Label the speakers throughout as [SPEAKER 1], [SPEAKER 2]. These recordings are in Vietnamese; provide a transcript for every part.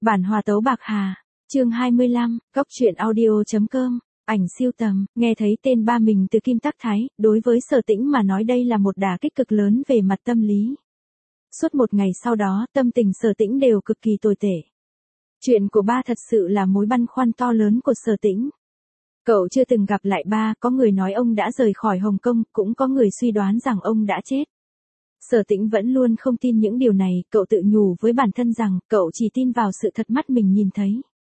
[SPEAKER 1] Bản hòa tấu Bạc Hà, chương 25, Góc truyện audio.com, ảnh siêu tầm, nghe thấy tên ba mình từ Kim Tắc Thái, đối với Sở Tĩnh mà nói đây là một đả kích cực lớn về mặt tâm lý. Suốt một ngày sau đó, tâm tình Sở Tĩnh đều cực kỳ tồi tệ. Chuyện của ba thật sự là mối băn khoăn to lớn của Sở Tĩnh. Cậu chưa từng gặp lại ba, có người nói ông đã rời khỏi Hồng Kông, cũng có người suy đoán rằng ông đã chết. Sở Tĩnh vẫn luôn không tin những điều này, cậu tự nhủ với bản thân rằng cậu chỉ tin vào sự thật mắt mình nhìn thấy.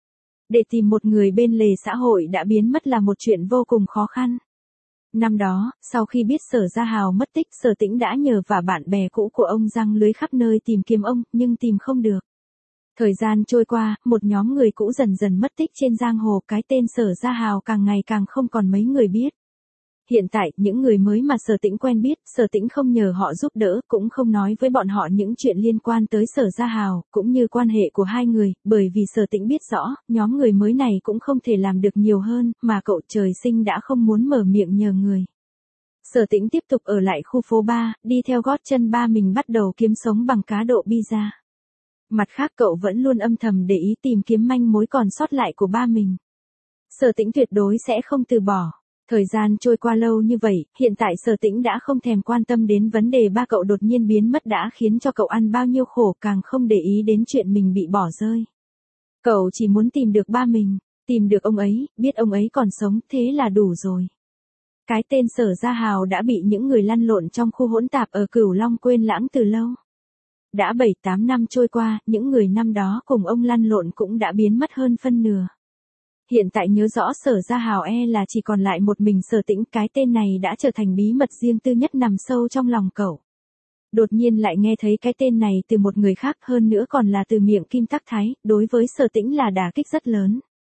[SPEAKER 1] Để tìm một người bên lề xã hội đã biến mất là một chuyện vô cùng khó khăn. Năm đó, sau khi biết Sở Gia Hào mất tích, Sở Tĩnh đã nhờ và bạn bè cũ của ông giăng lưới khắp nơi tìm kiếm ông, nhưng tìm không được. Thời gian trôi qua, một nhóm người cũ dần dần mất tích trên giang hồ, cái tên Sở Gia Hào càng ngày càng không còn mấy người biết. Hiện tại, những người mới mà Sở Tĩnh quen biết, Sở Tĩnh không nhờ họ giúp đỡ, cũng không nói với bọn họ những chuyện liên quan tới Sở Gia Hào, cũng như quan hệ của hai người, bởi vì Sở Tĩnh biết rõ, nhóm người mới này cũng không thể làm được nhiều hơn, mà cậu trời sinh đã không muốn mở miệng nhờ người. Sở Tĩnh tiếp tục ở lại khu phố 3, đi theo gót chân ba mình bắt đầu kiếm sống bằng cá độ pizza. Mặt khác cậu vẫn luôn âm thầm để ý tìm kiếm manh mối còn sót lại của ba mình. Sở Tĩnh tuyệt đối sẽ không từ bỏ. Thời gian trôi qua lâu như vậy, hiện tại Sở Tĩnh đã không thèm quan tâm đến vấn đề ba cậu đột nhiên biến mất đã khiến cho cậu ăn bao nhiêu khổ, càng không để ý đến chuyện mình bị bỏ rơi. Cậu chỉ muốn tìm được ba mình, tìm được ông ấy, biết ông ấy còn sống, thế là đủ rồi. Cái tên Sở Gia Hào đã bị những người lăn lộn trong khu hỗn tạp ở Cửu Long quên lãng từ lâu. Đã 7-8 năm trôi qua, những người năm đó cùng ông lăn lộn cũng đã biến mất hơn phân nửa. Hiện tại nhớ rõ Sở Gia Hào là chỉ còn lại một mình Sở Tĩnh, cái tên này đã trở thành bí mật riêng tư nhất nằm sâu trong lòng cậu. Đột nhiên lại nghe thấy cái tên này từ một người khác, hơn nữa còn là từ miệng Kim Tắc Thái, đối với Sở Tĩnh là đả kích rất lớn.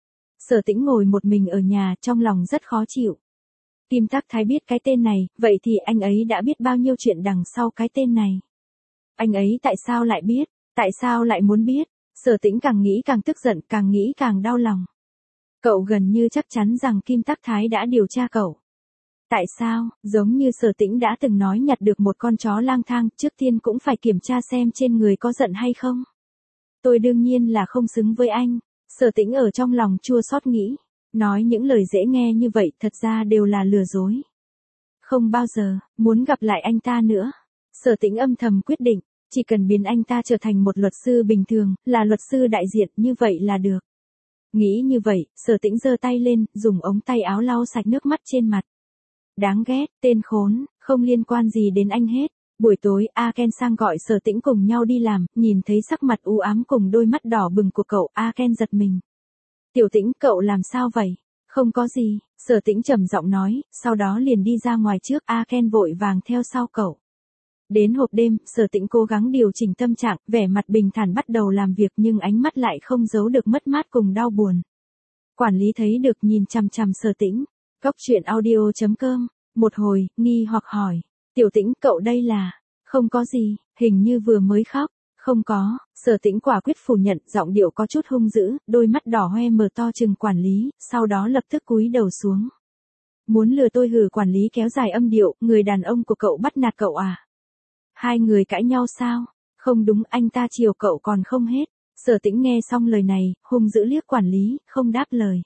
[SPEAKER 1] Sở Tĩnh ngồi một mình ở nhà, trong lòng rất khó chịu. Kim Tắc Thái biết cái tên này, vậy thì anh ấy đã biết bao nhiêu chuyện đằng sau cái tên này. Anh ấy tại sao lại biết, tại sao lại muốn biết? Sở Tĩnh càng nghĩ càng tức giận, càng nghĩ càng đau lòng. Cậu gần như chắc chắn rằng Kim Tắc Thái đã điều tra cậu. Tại sao, giống như Sở Tĩnh đã từng nói nhặt được một con chó lang thang, trước tiên cũng phải kiểm tra xem trên người có giận hay không. Tôi đương nhiên là không xứng với anh. Sở Tĩnh ở trong lòng chua xót nghĩ. Nói những lời dễ nghe như vậy thật ra đều là lừa dối. Không bao giờ, muốn gặp lại anh ta nữa. Sở Tĩnh âm thầm quyết định, chỉ cần biến anh ta trở thành một luật sư bình thường, là luật sư đại diện, như vậy là được. Nghĩ như vậy, Sở Tĩnh giơ tay lên, dùng ống tay áo lau sạch nước mắt trên mặt. Đáng ghét, tên khốn, không liên quan gì đến anh hết. Buổi tối, A Ken sang gọi Sở Tĩnh cùng nhau đi làm, nhìn thấy sắc mặt u ám cùng đôi mắt đỏ bừng của cậu, A Ken giật mình. Tiểu Tĩnh, cậu làm sao vậy? Không có gì, Sở Tĩnh trầm giọng nói, sau đó liền đi ra ngoài trước, A Ken vội vàng theo sau cậu. Đến hộp đêm, Sở Tĩnh cố gắng điều chỉnh tâm trạng, vẻ mặt bình thản bắt đầu làm việc nhưng ánh mắt lại không giấu được mất mát cùng đau buồn. Quản lý thấy được nhìn chằm chằm Sở Tĩnh. Góc truyện audio.com, một hồi, nghi hoặc hỏi. Tiểu Tĩnh, cậu đây là? Không có gì, hình như vừa mới khóc. Không có, Sở Tĩnh quả quyết phủ nhận, giọng điệu có chút hung dữ, đôi mắt đỏ hoe mở to chừng quản lý, sau đó lập tức cúi đầu xuống. Muốn lừa tôi hử? Quản lý kéo dài âm điệu, người đàn ông của cậu bắt nạt cậu à? Hai người cãi nhau sao? Không đúng, anh ta chiều cậu còn không hết. Sở Tĩnh nghe xong lời này, hung dữ liếc quản lý, không đáp lời.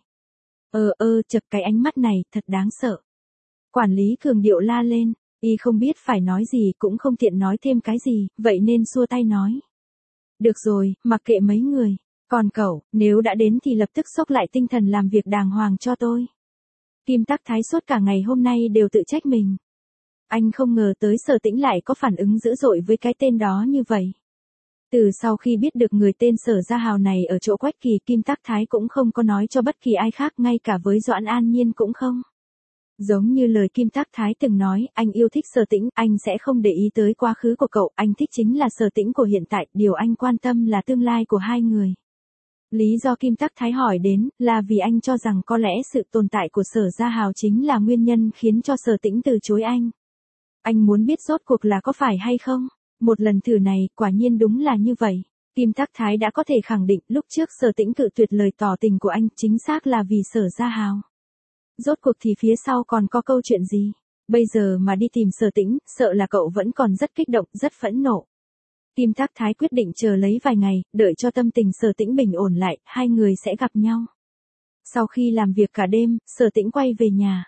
[SPEAKER 1] Chật cái ánh mắt này, thật đáng sợ. Quản lý cường điệu la lên, y không biết phải nói gì, cũng không tiện nói thêm cái gì, vậy nên xua tay nói. Được rồi, mặc kệ mấy người. Còn cậu, nếu đã đến thì lập tức xốc lại tinh thần làm việc đàng hoàng cho tôi. Kim Tắc Thái suốt cả ngày hôm nay đều tự trách mình. Anh không ngờ tới Sở Tĩnh lại có phản ứng dữ dội với cái tên đó như vậy. Từ sau khi biết được người tên Sở Gia Hào này ở chỗ Quách Kỳ, Kim Tắc Thái cũng không có nói cho bất kỳ ai khác, ngay cả với Doãn An Nhiên cũng không. Giống như lời Kim Tắc Thái từng nói, anh yêu thích Sở Tĩnh, anh sẽ không để ý tới quá khứ của cậu, anh thích chính là Sở Tĩnh của hiện tại, điều anh quan tâm là tương lai của hai người. Lý do Kim Tắc Thái hỏi đến, là vì anh cho rằng có lẽ sự tồn tại của Sở Gia Hào chính là nguyên nhân khiến cho Sở Tĩnh từ chối anh. Anh muốn biết rốt cuộc là có phải hay không? Một lần thử này, quả nhiên đúng là như vậy. Kim Tắc Thái đã có thể khẳng định, lúc trước Sở Tĩnh cự tuyệt lời tỏ tình của anh, chính xác là vì Sở Gia Hào. Rốt cuộc thì phía sau còn có câu chuyện gì? Bây giờ mà đi tìm Sở Tĩnh, sợ là cậu vẫn còn rất kích động, rất phẫn nộ. Kim Tác Thái quyết định chờ lấy vài ngày, đợi cho tâm tình Sở Tĩnh bình ổn lại, hai người sẽ gặp nhau. Sau khi làm việc cả đêm, Sở Tĩnh quay về nhà.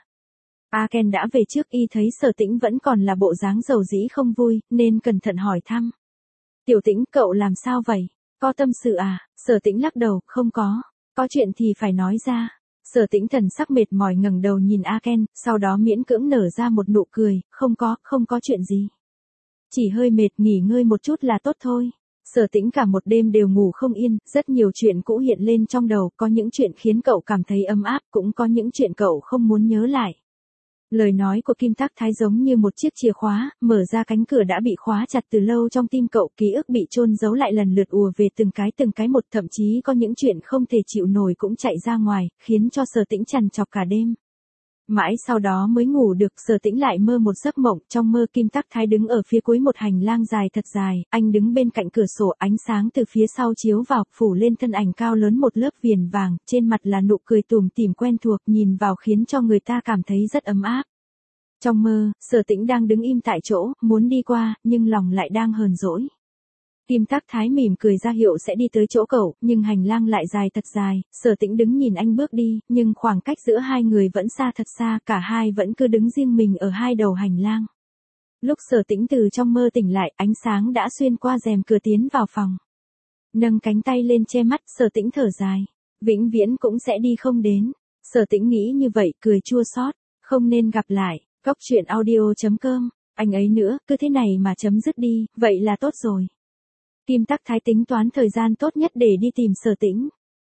[SPEAKER 1] A Ken đã về trước, y thấy Sở Tĩnh vẫn còn là bộ dáng dầu dĩ không vui, nên cẩn thận hỏi thăm. Tiểu Tĩnh, cậu làm sao vậy? Có tâm sự à? Sở Tĩnh lắc đầu, không có. Có chuyện thì phải nói ra. Sở Tĩnh thần sắc mệt mỏi ngẩng đầu nhìn A Ken, sau đó miễn cưỡng nở ra một nụ cười, không có chuyện gì. Chỉ hơi mệt, nghỉ ngơi một chút là tốt thôi. Sở Tĩnh cả một đêm đều ngủ không yên, rất nhiều chuyện cũ hiện lên trong đầu, có những chuyện khiến cậu cảm thấy ấm áp, cũng có những chuyện cậu không muốn nhớ lại. Lời nói của Kim Tác Thái giống như một chiếc chìa khóa, mở ra cánh cửa đã bị khóa chặt từ lâu trong tim cậu, ký ức bị chôn giấu lại lần lượt ùa về từng cái một, thậm chí có những chuyện không thể chịu nổi cũng chạy ra ngoài, khiến cho Sở Tĩnh trằn trọc cả đêm. Mãi sau đó mới ngủ được, Sở Tĩnh lại mơ một giấc mộng, trong mơ Kim Tác Thái đứng ở phía cuối một hành lang dài thật dài, anh đứng bên cạnh cửa sổ, ánh sáng từ phía sau chiếu vào, phủ lên thân ảnh cao lớn một lớp viền vàng, trên mặt là nụ cười tủm tỉm quen thuộc, nhìn vào khiến cho người ta cảm thấy rất ấm áp. Trong mơ, Sở Tĩnh đang đứng im tại chỗ, muốn đi qua, nhưng lòng lại đang hờn dỗi. Kim Tác Thái mỉm cười ra hiệu sẽ đi tới chỗ cậu, nhưng hành lang lại dài thật dài, Sở Tĩnh đứng nhìn anh bước đi, nhưng khoảng cách giữa hai người vẫn xa thật xa, cả hai vẫn cứ đứng riêng mình ở hai đầu hành lang. Lúc Sở Tĩnh từ trong mơ tỉnh lại, ánh sáng đã xuyên qua rèm cửa tiến vào phòng. Nâng cánh tay lên che mắt, Sở Tĩnh thở dài. Vĩnh viễn cũng sẽ đi không đến. Sở Tĩnh nghĩ như vậy, cười chua xót, không nên gặp lại. Góc truyện audio.com, anh ấy nữa, cứ thế này mà chấm dứt đi, vậy là tốt rồi. Kim Tác Thái tính toán thời gian tốt nhất để đi tìm Sở Tĩnh.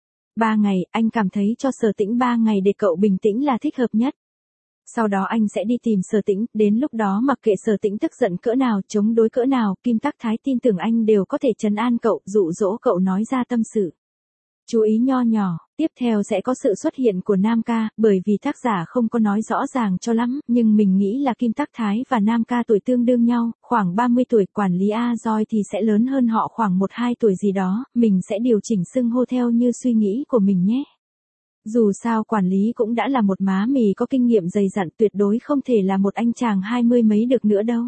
[SPEAKER 1] 3 ngày, anh cảm thấy cho Sở Tĩnh 3 ngày để cậu bình tĩnh là thích hợp nhất. Sau đó anh sẽ đi tìm Sở Tĩnh, đến lúc đó mặc kệ Sở Tĩnh tức giận cỡ nào, chống đối cỡ nào, Kim Tác Thái tin tưởng anh đều có thể trấn an cậu, dụ dỗ cậu nói ra tâm sự. Chú ý nho nhỏ, tiếp theo sẽ có sự xuất hiện của Nam Ca, bởi vì tác giả không có nói rõ ràng cho lắm, nhưng mình nghĩ là Kim Tác Thái và Nam Ca tuổi tương đương nhau, khoảng 30 tuổi, quản lý A Doi thì sẽ lớn hơn họ khoảng 1-2 tuổi gì đó, mình sẽ điều chỉnh xưng hô theo như suy nghĩ của mình nhé. Dù sao quản lý cũng đã là một má mì có kinh nghiệm dày dặn, tuyệt đối không thể là một anh chàng 20 mấy được nữa đâu.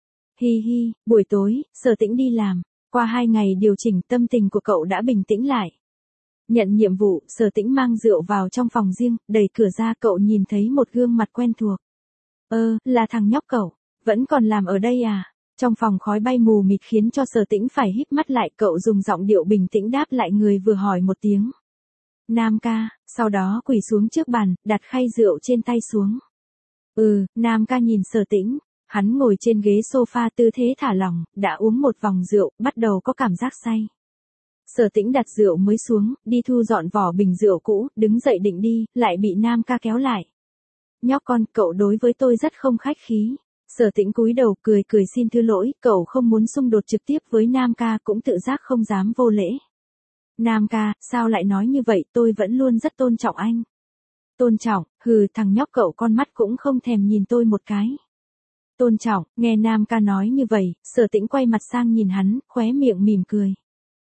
[SPEAKER 1] Hi hi, buổi tối, Sở Tĩnh đi làm, qua 2 ngày điều chỉnh tâm tình của cậu đã bình tĩnh lại. Nhận nhiệm vụ, Sở Tĩnh mang rượu vào trong phòng riêng, đẩy cửa ra cậu nhìn thấy một gương mặt quen thuộc. Là thằng nhóc cậu, vẫn còn làm ở đây à? Trong phòng khói bay mù mịt khiến cho Sở Tĩnh phải híp mắt lại, cậu dùng giọng điệu bình tĩnh đáp lại người vừa hỏi một tiếng. Nam Ca, sau đó quỳ xuống trước bàn, đặt khay rượu trên tay xuống. Nam Ca nhìn Sở Tĩnh, hắn ngồi trên ghế sofa tư thế thả lỏng, đã uống một vòng rượu, bắt đầu có cảm giác say. Sở Tĩnh đặt rượu mới xuống, đi thu dọn vỏ bình rượu cũ, đứng dậy định đi, lại bị Nam Ca kéo lại. Nhóc con, cậu đối với tôi rất không khách khí. Sở Tĩnh cúi đầu cười xin thứ lỗi, cậu không muốn xung đột trực tiếp với Nam Ca, cũng tự giác không dám vô lễ. Nam Ca, sao lại nói như vậy, tôi vẫn luôn rất tôn trọng anh. Tôn trọng, thằng nhóc cậu con mắt cũng không thèm nhìn tôi một cái. Tôn trọng, nghe Nam Ca nói như vậy, Sở Tĩnh quay mặt sang nhìn hắn, khóe miệng mỉm cười.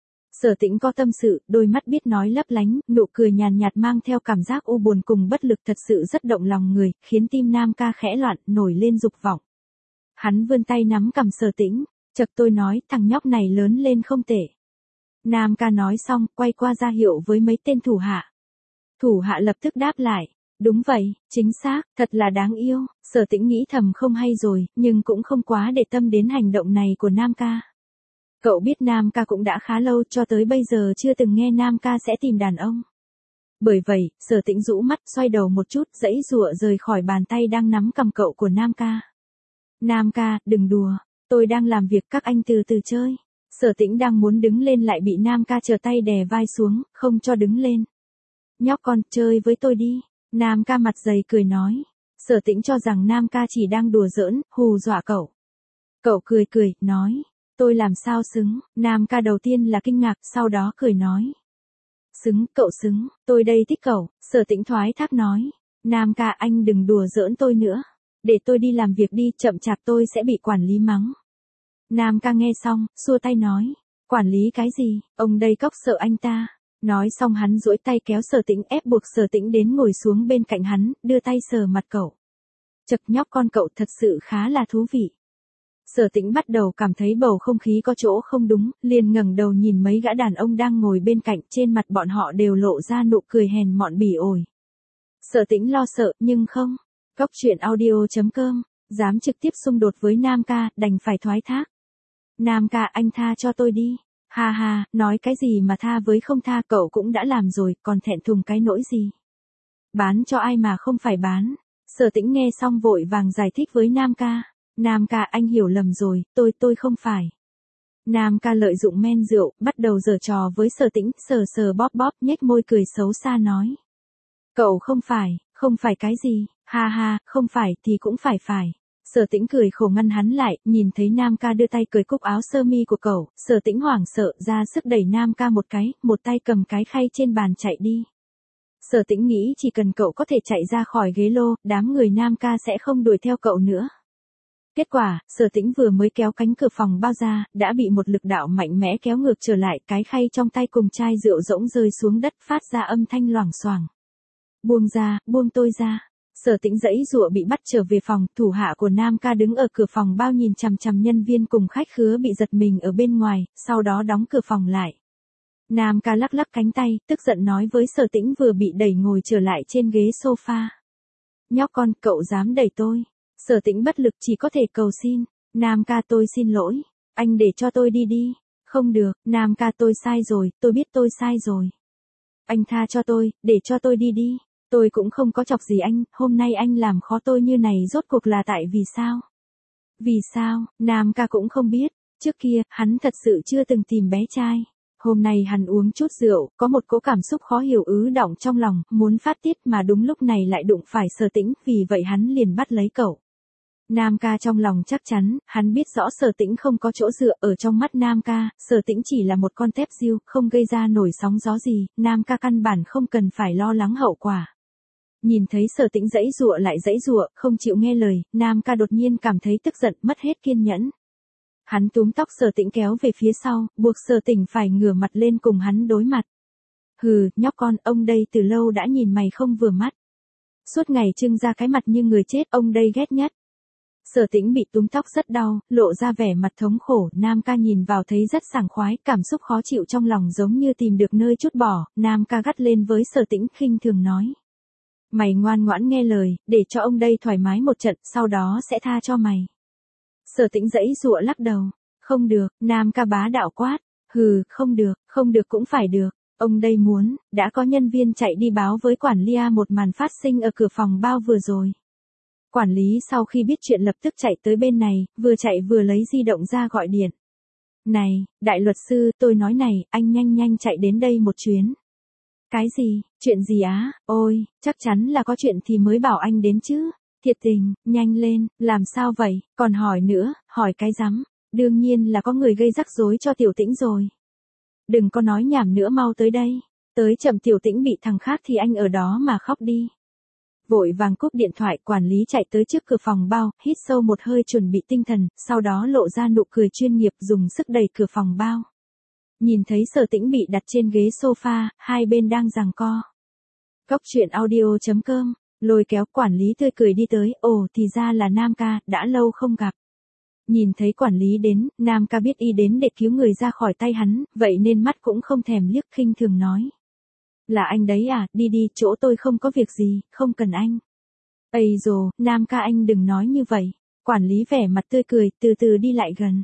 [SPEAKER 1] Sở Tĩnh có tâm sự, đôi mắt biết nói lấp lánh, nụ cười nhàn nhạt mang theo cảm giác u buồn cùng bất lực thật sự rất động lòng người, khiến tim Nam Ca khẽ loạn, nổi lên dục vọng. Hắn vươn tay nắm cằm Sở Tĩnh, chợt tôi nói, thằng nhóc này lớn lên không tệ. Nam Ca nói xong, quay qua ra hiệu với mấy tên thủ hạ. Thủ hạ lập tức đáp lại, đúng vậy, chính xác, thật là đáng yêu. Sở Tĩnh nghĩ thầm không hay rồi, nhưng cũng không quá để tâm đến hành động này của Nam Ca. Cậu biết Nam Ca cũng đã khá lâu, cho tới bây giờ chưa từng nghe Nam Ca sẽ tìm đàn ông. Bởi vậy, Sở Tĩnh rũ mắt, xoay đầu một chút, giãy giụa rời khỏi bàn tay đang nắm cầm cậu của Nam Ca. Nam Ca, đừng đùa, tôi đang làm việc, các anh từ từ chơi. Sở Tĩnh đang muốn đứng lên lại bị Nam Ca trở tay đè vai xuống, không cho đứng lên. Nhóc con, chơi với tôi đi. Nam Ca mặt dày cười nói. Sở Tĩnh cho rằng Nam Ca chỉ đang đùa giỡn, hù dọa cậu. Cậu cười, nói. Tôi làm sao xứng, Nam Ca đầu tiên là kinh ngạc, sau đó cười nói. Xứng, cậu xứng, tôi đây thích cậu, Sở Tĩnh thoái thác nói. Nam Ca, anh đừng đùa giỡn tôi nữa. Để tôi đi làm việc đi, chậm chạp tôi sẽ bị quản lý mắng. Nam Ca nghe xong, xua tay nói. Quản lý cái gì, ông đây cóc sợ anh ta. Nói xong hắn duỗi tay kéo Sở Tĩnh, ép buộc Sở Tĩnh đến ngồi xuống bên cạnh hắn, đưa tay sờ mặt cậu. Chật, nhóc con, cậu thật sự khá là thú vị. Sở Tĩnh bắt đầu cảm thấy bầu không khí có chỗ không đúng, liền ngẩng đầu nhìn mấy gã đàn ông đang ngồi bên cạnh, trên mặt bọn họ đều lộ ra nụ cười hèn mọn bỉ ổi. Sở Tĩnh lo sợ, nhưng không. Góc truyện audio.com, dám trực tiếp xung đột với Nam ca, đành phải thoái thác. Nam ca, anh tha cho tôi đi. Ha ha, nói cái gì mà tha với không tha, cậu cũng đã làm rồi, còn thẹn thùng cái nỗi gì. Bán cho ai mà không phải bán. Sở Tĩnh nghe xong vội vàng giải thích với Nam ca. Nam ca, anh hiểu lầm rồi, tôi không phải. Nam ca lợi dụng men rượu, bắt đầu giở trò với Sở Tĩnh, sờ sờ bóp bóp, nhếch môi cười xấu xa nói. Cậu không phải cái gì, ha ha, không phải thì cũng phải. Sở Tĩnh cười khổ ngăn hắn lại, nhìn thấy Nam ca đưa tay cởi cúc áo sơ mi của cậu, Sở Tĩnh hoảng sợ ra sức đẩy Nam ca một cái, một tay cầm cái khay trên bàn chạy đi. Sở Tĩnh nghĩ chỉ cần cậu có thể chạy ra khỏi ghế lô, đám người Nam ca sẽ không đuổi theo cậu nữa. Kết quả, Sở Tĩnh vừa mới kéo cánh cửa phòng bao ra, đã bị một lực đạo mạnh mẽ kéo ngược trở lại, cái khay trong tay cùng chai rượu rỗng rơi xuống đất, phát ra âm thanh loảng xoảng. Buông tôi ra. Sở Tĩnh giãy giụa bị bắt trở về phòng, thủ hạ của Nam ca đứng ở cửa phòng bao nhìn chằm chằm nhân viên cùng khách khứa bị giật mình ở bên ngoài, sau đó đóng cửa phòng lại. Nam ca lắc lắc cánh tay, tức giận nói với Sở Tĩnh vừa bị đẩy ngồi trở lại trên ghế sofa. Nhóc con, cậu dám đẩy tôi. Sở Tĩnh bất lực chỉ có thể cầu xin. Nam ca, tôi xin lỗi. Anh để cho tôi đi đi. Không được, Nam ca, tôi sai rồi, tôi biết tôi sai rồi. Anh tha cho tôi, để cho tôi đi đi. Tôi cũng không có chọc gì anh, hôm nay anh làm khó tôi như này rốt cuộc là tại vì sao? Vì sao, Nam ca cũng không biết. Trước kia, hắn thật sự chưa từng tìm bé trai. Hôm nay hắn uống chút rượu, có một cỗ cảm xúc khó hiểu ứ đọng trong lòng, muốn phát tiết mà đúng lúc này lại đụng phải Sở Tĩnh, vì vậy hắn liền bắt lấy cậu. Nam ca trong lòng chắc chắn, hắn biết rõ Sở Tĩnh không có chỗ dựa, ở trong mắt Nam ca, Sở Tĩnh chỉ là một con tép diêu, không gây ra nổi sóng gió gì, Nam ca căn bản không cần phải lo lắng hậu quả. Nhìn thấy Sở Tĩnh giãy giụa, không chịu nghe lời, Nam ca đột nhiên cảm thấy tức giận, mất hết kiên nhẫn. Hắn túm tóc Sở Tĩnh kéo về phía sau, buộc Sở Tĩnh phải ngửa mặt lên cùng hắn đối mặt. Hừ, nhóc con, ông đây từ lâu đã nhìn mày không vừa mắt. Suốt ngày trưng ra cái mặt như người chết, ông đây ghét nhất. Sở Tĩnh bị túm tóc rất đau, lộ ra vẻ mặt thống khổ, Nam ca nhìn vào thấy rất sảng khoái, cảm xúc khó chịu trong lòng giống như tìm được nơi trút bỏ, Nam ca gắt lên với Sở Tĩnh, khinh thường nói. Mày ngoan ngoãn nghe lời, để cho ông đây thoải mái một trận, sau đó sẽ tha cho mày. Sở Tĩnh giãy giụa lắc đầu. Không được, Nam ca bá đạo quát. Hừ, không được cũng phải được. Ông đây muốn, đã có nhân viên chạy đi báo với quản lý một màn phát sinh ở cửa phòng bao vừa rồi. Quản lý sau khi biết chuyện lập tức chạy tới bên này, vừa chạy vừa lấy di động ra gọi điện. Này, đại luật sư, tôi nói này, anh nhanh chạy đến đây một chuyến. Cái gì, chuyện gì á, ôi, chắc chắn là có chuyện thì mới bảo anh đến chứ. Thiệt tình, nhanh lên, làm sao vậy, còn hỏi nữa, hỏi cái rắm. Đương nhiên là có người gây rắc rối cho Tiểu Tĩnh rồi. Đừng có nói nhảm nữa, mau tới đây. Tới chậm, Tiểu Tĩnh bị thằng khác thì anh ở đó mà khóc đi. Vội vàng cúp điện thoại, quản lý chạy tới trước cửa phòng bao, hít sâu một hơi chuẩn bị tinh thần, sau đó lộ ra nụ cười chuyên nghiệp dùng sức đẩy cửa phòng bao. Nhìn thấy Sở Tĩnh bị đặt trên ghế sofa, hai bên đang giằng co. Góc truyện audio.com, lôi kéo, quản lý tươi cười đi tới, ồ thì ra là Nam ca, đã lâu không gặp. Nhìn thấy quản lý đến, Nam ca biết y đến để cứu người ra khỏi tay hắn, vậy nên mắt cũng không thèm liếc, khinh thường nói. Là anh đấy à, đi đi, chỗ tôi không có việc gì, không cần anh. Ây dồ, Nam ca anh đừng nói như vậy. Quản lý vẻ mặt tươi cười, từ từ đi lại gần.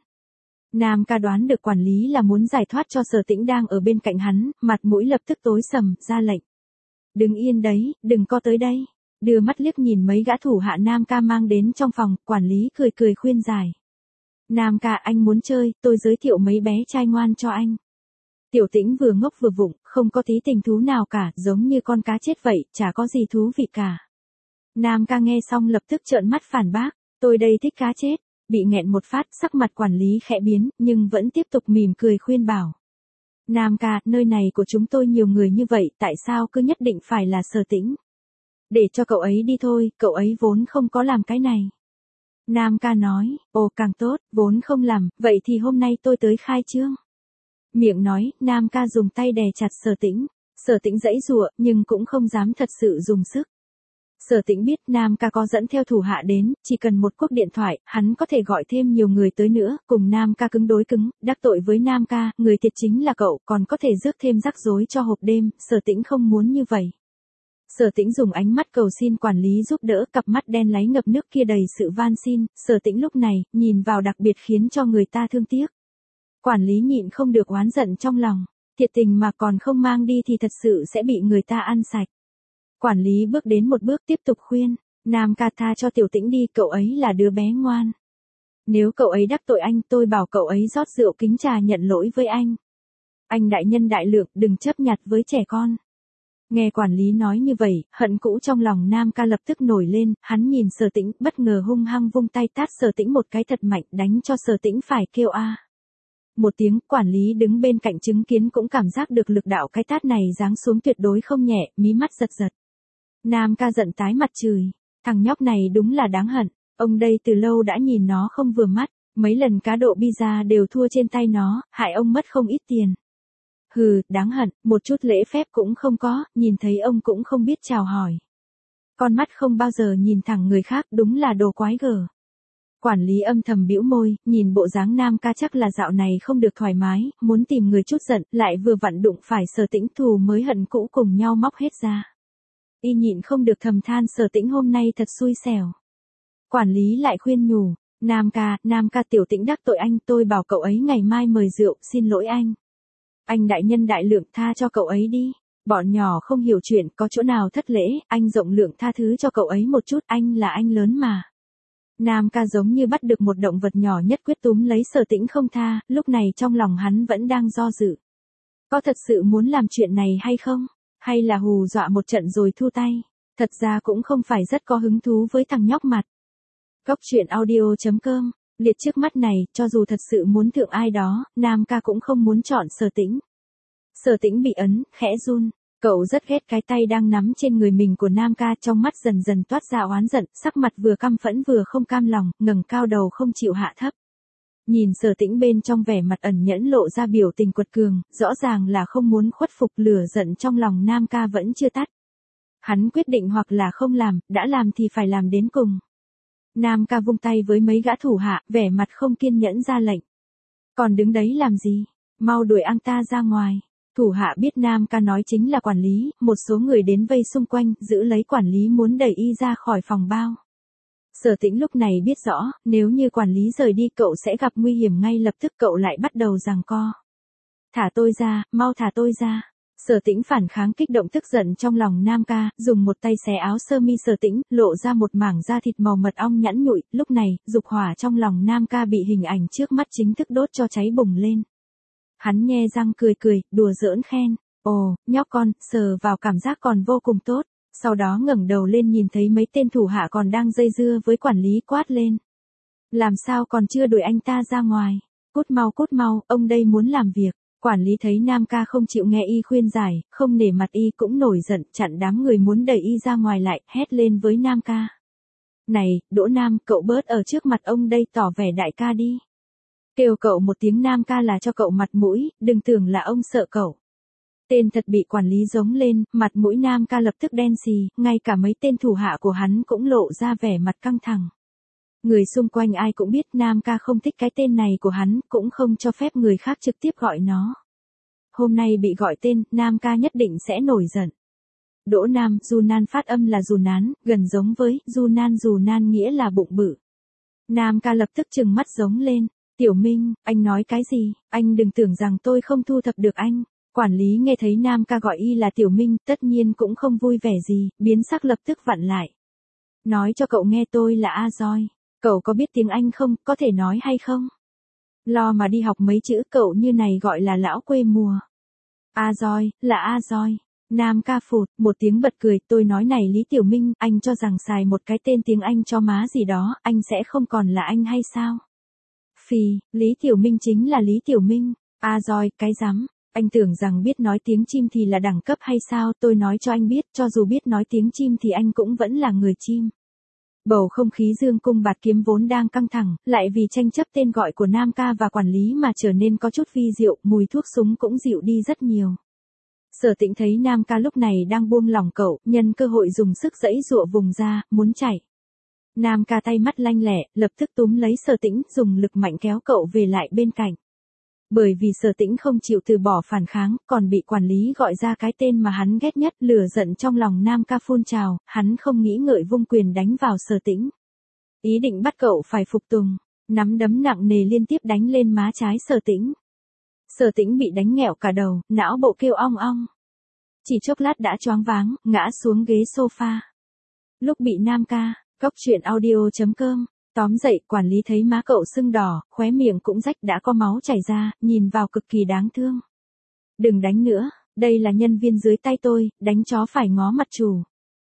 [SPEAKER 1] Nam ca đoán được quản lý là muốn giải thoát cho Sở Tĩnh đang ở bên cạnh hắn, mặt mũi lập tức tối sầm, ra lệnh. Đứng yên đấy, đừng có tới đây. Đưa mắt liếc nhìn mấy gã thủ hạ Nam ca mang đến trong phòng, quản lý cười khuyên giải. Nam ca, anh muốn chơi, tôi giới thiệu mấy bé trai ngoan cho anh. Tiểu Tĩnh vừa ngốc vừa vụng, không có tí tình thú nào cả, giống như con cá chết vậy, chả có gì thú vị cả. Nam ca nghe xong lập tức trợn mắt phản bác, tôi đây thích cá chết. Bị nghẹn một phát, sắc mặt quản lý khẽ biến, nhưng vẫn tiếp tục mỉm cười khuyên bảo. Nam ca, nơi này của chúng tôi nhiều người như vậy, tại sao cứ nhất định phải là Sở Tĩnh? Để cho cậu ấy đi thôi, cậu ấy vốn không có làm cái này. Nam ca nói, ồ càng tốt, vốn không làm, vậy thì hôm nay tôi tới khai trương. Miệng nói, Nam ca dùng tay đè chặt Sở Tĩnh. Sở Tĩnh giãy giụa, nhưng cũng không dám thật sự dùng sức. Sở Tĩnh biết Nam ca có dẫn theo thủ hạ đến, chỉ cần một cuộc điện thoại, hắn có thể gọi thêm nhiều người tới nữa, cùng Nam ca cứng đối cứng, đắc tội với Nam ca, người thiệt chính là cậu, còn có thể rước thêm rắc rối cho hộp đêm, Sở Tĩnh không muốn như vậy. Sở Tĩnh dùng ánh mắt cầu xin quản lý giúp đỡ, cặp mắt đen láy ngập nước kia đầy sự van xin, Sở Tĩnh lúc này, nhìn vào đặc biệt khiến cho người ta thương tiếc. Quản lý nhịn không được oán giận trong lòng, thiệt tình mà còn không mang đi thì thật sự sẽ bị người ta ăn sạch. Quản lý bước đến một bước tiếp tục khuyên, Nam ca tha cho Tiểu Tĩnh đi, cậu ấy là đứa bé ngoan. Nếu cậu ấy đắc tội anh, tôi bảo cậu ấy rót rượu kính trà nhận lỗi với anh. Anh đại nhân đại lượng, đừng chấp nhặt với trẻ con. Nghe quản lý nói như vậy, hận cũ trong lòng Nam ca lập tức nổi lên, hắn nhìn Sở Tĩnh, bất ngờ hung hăng vung tay tát Sở Tĩnh một cái thật mạnh, đánh cho Sở Tĩnh phải kêu a. Một tiếng, quản lý đứng bên cạnh chứng kiến cũng cảm giác được lực đạo cái tát này giáng xuống tuyệt đối không nhẹ, mí mắt giật giật. Nam ca giận tái mặt chửi, thằng nhóc này đúng là đáng hận, ông đây từ lâu đã nhìn nó không vừa mắt, mấy lần cá độ pizza đều thua trên tay nó, hại ông mất không ít tiền. Hừ, đáng hận, một chút lễ phép cũng không có, nhìn thấy ông cũng không biết chào hỏi. Con mắt không bao giờ nhìn thẳng người khác, đúng là đồ quái gở. Quản lý âm thầm bĩu môi, nhìn bộ dáng Nam ca chắc là dạo này không được thoải mái, muốn tìm người chút giận, lại vừa vặn đụng phải Sở Tĩnh, thù mới hận cũ cùng nhau móc hết ra. Y nhịn không được thầm than Sở Tĩnh hôm nay thật xui xẻo. Quản lý lại khuyên nhủ, Nam ca Tiểu Tĩnh đắc tội anh, tôi bảo cậu ấy ngày mai mời rượu, xin lỗi anh. Anh đại nhân đại lượng tha cho cậu ấy đi. Bọn nhỏ không hiểu chuyện, có chỗ nào thất lễ, anh rộng lượng tha thứ cho cậu ấy một chút, anh là anh lớn mà. Nam ca giống như bắt được một động vật nhỏ nhất quyết túm lấy Sở Tĩnh không tha, lúc này trong lòng hắn vẫn đang do dự. Có thật sự muốn làm chuyện này hay không? Hay là hù dọa một trận rồi thu tay? Thật ra cũng không phải rất có hứng thú với thằng nhóc mặt. Góc truyện audio.com, liệt trước mắt này, cho dù thật sự muốn thượng ai đó, Nam ca cũng không muốn chọn Sở Tĩnh. Sở Tĩnh bị ấn, khẽ run. Cậu rất ghét cái tay đang nắm trên người mình của Nam ca, trong mắt dần dần toát ra oán giận, sắc mặt vừa căm phẫn vừa không cam lòng, ngẩng cao đầu không chịu hạ thấp. Nhìn Sở Tĩnh bên trong vẻ mặt ẩn nhẫn lộ ra biểu tình quật cường, rõ ràng là không muốn khuất phục, lửa giận trong lòng Nam ca vẫn chưa tắt. Hắn quyết định hoặc là không làm, đã làm thì phải làm đến cùng. Nam ca vung tay với mấy gã thủ hạ, vẻ mặt không kiên nhẫn ra lệnh. Còn đứng đấy làm gì? Mau đuổi anh ta ra ngoài. Thủ hạ biết Nam ca nói chính là quản lý, một số người đến vây xung quanh, giữ lấy quản lý muốn đẩy y ra khỏi phòng bao. Sở Tĩnh lúc này biết rõ, nếu như quản lý rời đi cậu sẽ gặp nguy hiểm ngay lập tức, cậu lại bắt đầu giằng co. Thả tôi ra, mau thả tôi ra. Sở Tĩnh phản kháng kích động tức giận trong lòng Nam ca, dùng một tay xé áo sơ mi Sở Tĩnh, lộ ra một mảng da thịt màu mật ong nhẵn nhụi, lúc này, dục hỏa trong lòng Nam ca bị hình ảnh trước mắt chính thức đốt cho cháy bùng lên. Hắn nhe răng cười, đùa giỡn khen, ồ, nhóc con, sờ vào cảm giác còn vô cùng tốt, sau đó ngẩng đầu lên nhìn thấy mấy tên thủ hạ còn đang dây dưa với quản lý quát lên. Làm sao còn chưa đuổi anh ta ra ngoài, cút mau, ông đây muốn làm việc. Quản lý thấy Nam ca không chịu nghe y khuyên giải, không nể mặt y cũng nổi giận, chặn đám người muốn đẩy y ra ngoài lại, hét lên với Nam ca. Này, Đỗ Nam, cậu bớt ở trước mặt ông đây, tỏ vẻ đại ca đi. Kêu cậu một tiếng Nam ca là cho cậu mặt mũi, đừng tưởng là ông sợ cậu. Tên thật bị quản lý giống lên, mặt mũi Nam ca lập tức đen xì, ngay cả mấy tên thủ hạ của hắn cũng lộ ra vẻ mặt căng thẳng. Người xung quanh ai cũng biết Nam ca không thích cái tên này của hắn, cũng không cho phép người khác trực tiếp gọi nó. Hôm nay bị gọi tên, Nam ca nhất định sẽ nổi giận. Đỗ Nam, Dù Nan phát âm là Dù Nán, gần giống với Dù Nan nghĩa là bụng bự. Nam ca lập tức trừng mắt giống lên. Tiểu Minh, anh nói cái gì, anh đừng tưởng rằng tôi không thu thập được anh. Quản lý nghe thấy Nam ca gọi y là Tiểu Minh, tất nhiên cũng không vui vẻ gì, biến sắc lập tức vặn lại. Nói cho cậu nghe tôi là A Roi. Cậu có biết tiếng Anh không, có thể nói hay không? Lo mà đi học mấy chữ cậu như này gọi là lão quê mùa. A Roi, là A Roi. Nam ca phụt, một tiếng bật cười, tôi nói này Lý Tiểu Minh, anh cho rằng xài một cái tên tiếng Anh cho má gì đó, anh sẽ không còn là anh hay sao? Phì, Lý Tiểu Minh chính là Lý Tiểu Minh. A Roi, cái rắm. Anh tưởng rằng biết nói tiếng chim thì là đẳng cấp hay sao, tôi nói cho anh biết, cho dù biết nói tiếng chim thì anh cũng vẫn là người chim. Bầu không khí dương cung bạt kiếm vốn đang căng thẳng, lại vì tranh chấp tên gọi của Nam ca và quản lý mà trở nên có chút vi diệu, mùi thuốc súng cũng dịu đi rất nhiều. Sở Tĩnh thấy Nam ca lúc này đang buông lỏng cậu, nhân cơ hội dùng sức giãy giụa vùng ra, muốn chạy. Nam ca tay mắt lanh lẹ, lập tức túm lấy Sở Tĩnh, dùng lực mạnh kéo cậu về lại bên cạnh. Bởi vì Sở Tĩnh không chịu từ bỏ phản kháng, còn bị quản lý gọi ra cái tên mà hắn ghét nhất, lửa giận trong lòng Nam ca phun trào, hắn không nghĩ ngợi vung quyền đánh vào Sở Tĩnh. Ý định bắt cậu phải phục tùng, nắm đấm nặng nề liên tiếp đánh lên má trái Sở Tĩnh. Sở Tĩnh bị đánh nghẹo cả đầu, não bộ kêu ong ong. Chỉ chốc lát đã choáng váng, ngã xuống ghế sofa. Lúc bị Nam ca, Cóc Truyện Audio.com tóm dậy, quản lý thấy má cậu sưng đỏ, khóe miệng cũng rách đã có máu chảy ra, nhìn vào cực kỳ đáng thương. Đừng đánh nữa, đây là nhân viên dưới tay tôi, đánh chó phải ngó mặt chủ.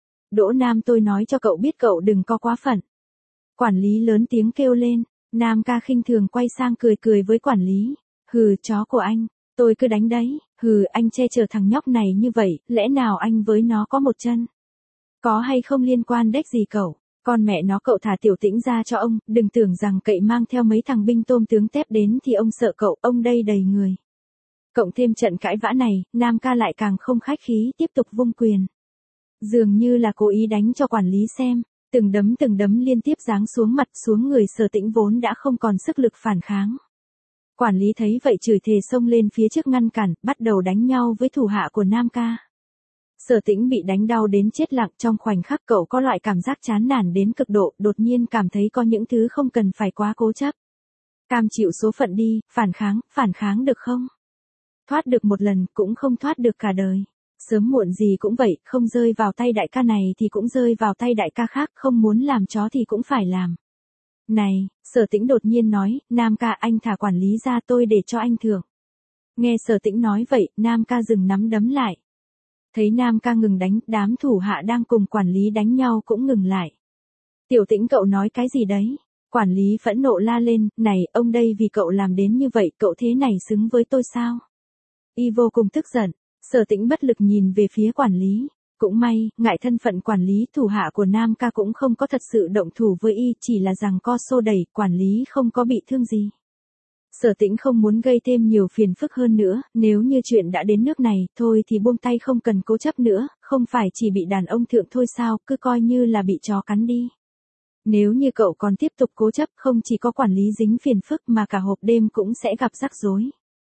[SPEAKER 1] Đỗ Nam tôi nói cho cậu biết cậu đừng có quá phận. Quản lý lớn tiếng kêu lên, Nam ca khinh thường quay sang cười cười với quản lý. Hừ, chó của anh, tôi cứ đánh đấy, hừ, anh che chở thằng nhóc này như vậy, lẽ nào anh với nó có một chân? Có hay không liên quan đếch gì cậu? Con mẹ nó, cậu thả Tiểu Tĩnh ra cho ông, đừng tưởng rằng cậy mang theo mấy thằng binh tôm tướng tép đến thì ông sợ cậu, ông đây đầy người. Cộng thêm trận cãi vã này, Nam ca lại càng không khách khí, tiếp tục vung quyền. Dường như là cố ý đánh cho quản lý xem, từng đấm liên tiếp giáng xuống mặt xuống người Sở Tĩnh vốn đã không còn sức lực phản kháng. Quản lý thấy vậy chửi thề xông lên phía trước ngăn cản, bắt đầu đánh nhau với thủ hạ của Nam ca. Sở Tĩnh bị đánh đau đến chết lặng, trong khoảnh khắc cậu có loại cảm giác chán nản đến cực độ, đột nhiên cảm thấy có những thứ không cần phải quá cố chấp. Cam chịu số phận đi, phản kháng được không? Thoát được một lần, cũng không thoát được cả đời. Sớm muộn gì cũng vậy, không rơi vào tay đại ca này thì cũng rơi vào tay đại ca khác, không muốn làm chó thì cũng phải làm. Này, Sở Tĩnh đột nhiên nói, Nam ca anh thả quản lý ra tôi để cho anh thưởng. Nghe Sở Tĩnh nói vậy, Nam ca dừng nắm đấm lại. Thấy Nam ca ngừng đánh, đám thủ hạ đang cùng quản lý đánh nhau cũng ngừng lại. Tiểu Tĩnh cậu nói cái gì đấy? Quản lý phẫn nộ la lên, này, ông đây vì cậu làm đến như vậy, cậu thế này xứng với tôi sao? Y vô cùng tức giận, Sở Tĩnh bất lực nhìn về phía quản lý. Cũng may, ngại thân phận quản lý, thủ hạ của Nam ca cũng không có thật sự động thủ với y, chỉ là giằng co xô đẩy, quản lý không có bị thương gì. Sở Tĩnh không muốn gây thêm nhiều phiền phức hơn nữa, nếu như chuyện đã đến nước này, thôi thì buông tay không cần cố chấp nữa, không phải chỉ bị đàn ông thượng thôi sao, cứ coi như là bị chó cắn đi. Nếu như cậu còn tiếp tục cố chấp, không chỉ có quản lý dính phiền phức mà cả hộp đêm cũng sẽ gặp rắc rối.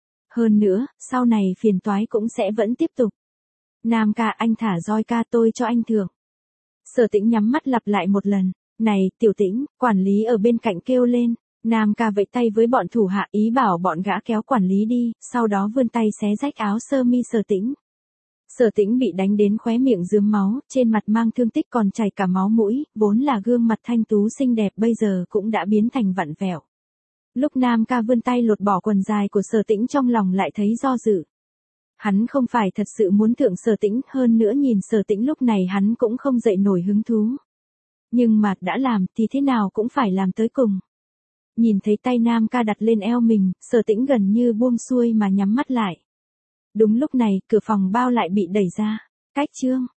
[SPEAKER 1] Hơn nữa, sau này phiền toái cũng sẽ vẫn tiếp tục. Nam ca anh thả roi ca tôi cho anh thưởng. Sở Tĩnh nhắm mắt lặp lại một lần. Này, Tiểu Tĩnh, quản lý ở bên cạnh kêu lên. Nam ca vẫy tay với bọn thủ hạ ý bảo bọn gã kéo quản lý đi, sau đó vươn tay xé rách áo sơ mi Sở Tĩnh. Sở Tĩnh bị đánh đến khóe miệng rướm máu, trên mặt mang thương tích còn chảy cả máu mũi, vốn là gương mặt thanh tú xinh đẹp bây giờ cũng đã biến thành vặn vẹo. Lúc Nam ca vươn tay lột bỏ quần dài của Sở Tĩnh trong lòng lại thấy do dự. Hắn không phải thật sự muốn thượng Sở Tĩnh, hơn nữa nhìn Sở Tĩnh lúc này hắn cũng không dậy nổi hứng thú. Nhưng mà đã làm thì thế nào cũng phải làm tới cùng. Nhìn thấy tay Nam ca đặt lên eo mình, Sở Tĩnh gần như buông xuôi mà nhắm mắt lại. Đúng lúc này, cửa phòng bao lại bị đẩy ra. Cách chương